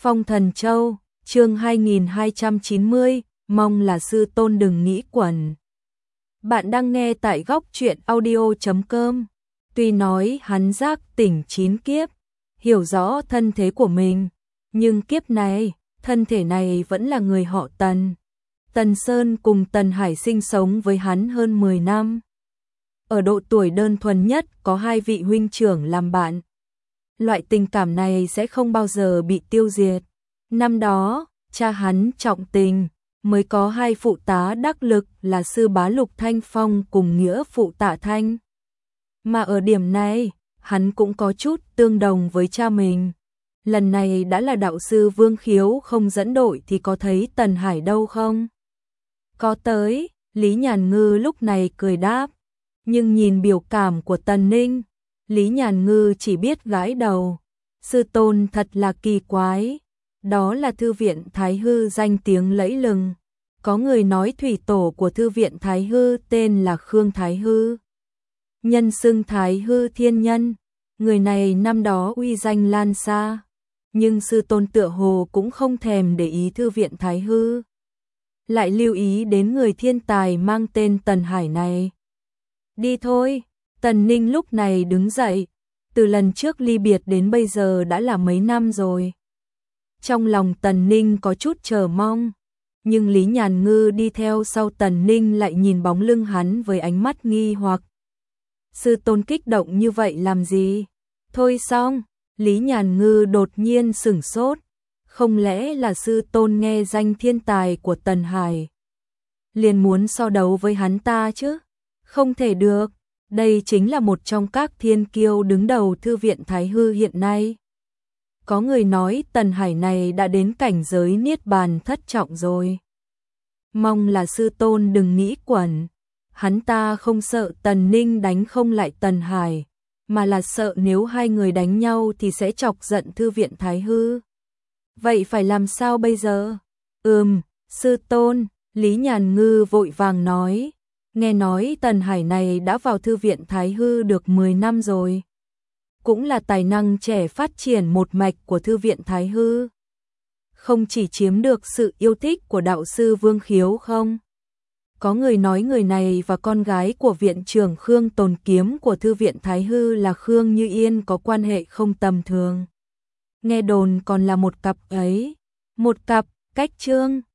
Phong Thần Châu, chương 2290, mong là sư tôn đừng nghĩ quẩn. Bạn đang nghe tại góc truyện audio.com. Tuy nói hắn giác tỉnh 9 kiếp, hiểu rõ thân thế của mình, nhưng kiếp này, thân thể này vẫn là người họ Tần. Tần Sơn cùng Tần Hải sinh sống với hắn hơn 10 năm. Ở độ tuổi đơn thuần nhất có hai vị huynh trưởng làm bạn. Loại tình cảm này sẽ không bao giờ bị tiêu diệt. Năm đó, cha hắn trọng tình, mới có hai phụ tá đắc lực là sư bá Lục Thanh Phong cùng nghĩa phụ Tạ Thanh. Mà ở điểm này, hắn cũng có chút tương đồng với cha mình. Lần này đã là đạo sư Vương Khiếu không dẫn đội thì có thấy Tần Hải đâu không? Có tới, Lý Nhàn Ngư lúc này cười đáp. Nhưng nhìn biểu cảm của Tần Ninh, Lý Nhàn Ngư chỉ biết gãi đầu. Sư tôn thật là kỳ quái. Đó là thư viện Thái Hư danh tiếng lẫy lừng. Có người nói thủy tổ của thư viện Thái Hư tên là Khương Thái Hư. Nhân xưng Thái Hư Thiên Nhân. Người này năm đó uy danh lan xa. Nhưng sư tôn tựa hồ cũng không thèm để ý thư viện Thái Hư. Lại lưu ý đến người thiên tài mang tên Tần Hải này. Đi thôi, Tần Ninh lúc này đứng dậy. Từ lần trước ly biệt đến bây giờ đã là mấy năm rồi. Trong lòng Tần Ninh có chút chờ mong, nhưng Lý Nhàn Ngư đi theo sau Tần Ninh lại nhìn bóng lưng hắn với ánh mắt nghi hoặc. Sư tôn kích động như vậy làm gì? Thôi xong, Lý Nhàn Ngư đột nhiên sửng sốt. Không lẽ là sư tôn nghe danh thiên tài của Tần Hải liền muốn so đấu với hắn ta chứ? Không thể được, đây chính là một trong các thiên kiêu đứng đầu thư viện Thái Hư hiện nay. Có người nói Tần Hải này đã đến cảnh giới niết bàn thất trọng rồi. Mong là sư tôn đừng nghĩ quẩn. Hắn ta không sợ Tần Ninh đánh không lại Tần Hải, mà là sợ nếu hai người đánh nhau thì sẽ chọc giận thư viện Thái Hư. Vậy phải làm sao bây giờ? Sư tôn, Lý Nhàn Ngư vội vàng nói. Nghe nói Tần Hải này đã vào thư viện Thái Hư được 10 năm rồi. Cũng là tài năng trẻ phát triển một mạch của thư viện Thái Hư. Không chỉ chiếm được sự yêu thích của đạo sư Vương Khiếu không? Có người nói người này và con gái của viện trưởng Khương Tồn Kiếm của thư viện Thái Hư là Khương Như Yên có quan hệ không tầm thường. Nghe đồn còn là một cặp ấy. Một cặp, cách chương.